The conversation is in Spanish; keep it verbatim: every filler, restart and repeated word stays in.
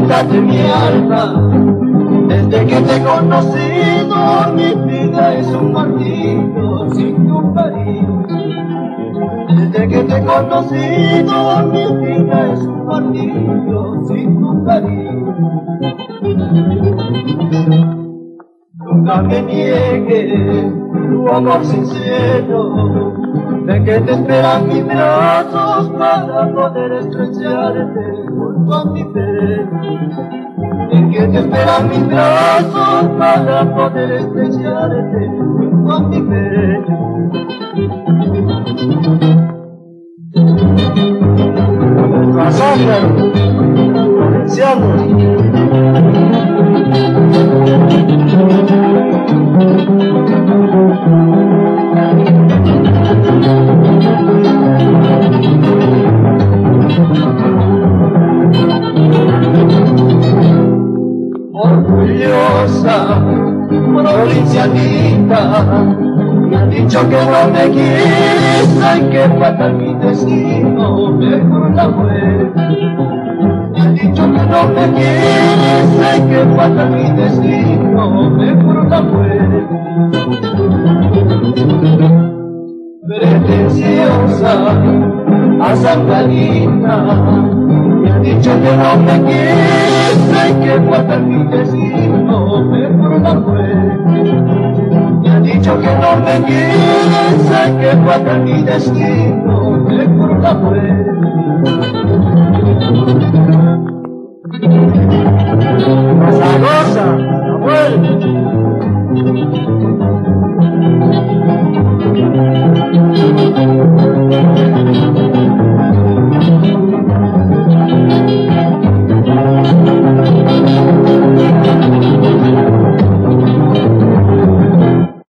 mitad de mi alma. Desde que te he conocido, mi vida es un martirio sin tu cariño. Desde que te he conocido, mi vida es un martirio sin tu cariño. Nunca me niegues tu amor sincero, de que te esperan mis brazos para poder estrecharte junto a mi pecho. De que te esperan mis brazos para poder estrecharte junto a mi pecho. Masacre, valenciano. Orgullosa, provincianita, me han dicho que no me quieres, hay que fatal mi destino, mejor la muerte. Me han dicho que no me quieres, hay que fatal mi destino, mejor la muerte. Pretenciosa, a Santanita, me han dicho que no me quieres, hay que fatal mi destino, mejor la muerte. Me han dicho que no me quieres, hay que fatal mi destino, mejor la muerte. Zaragoza, Samuel.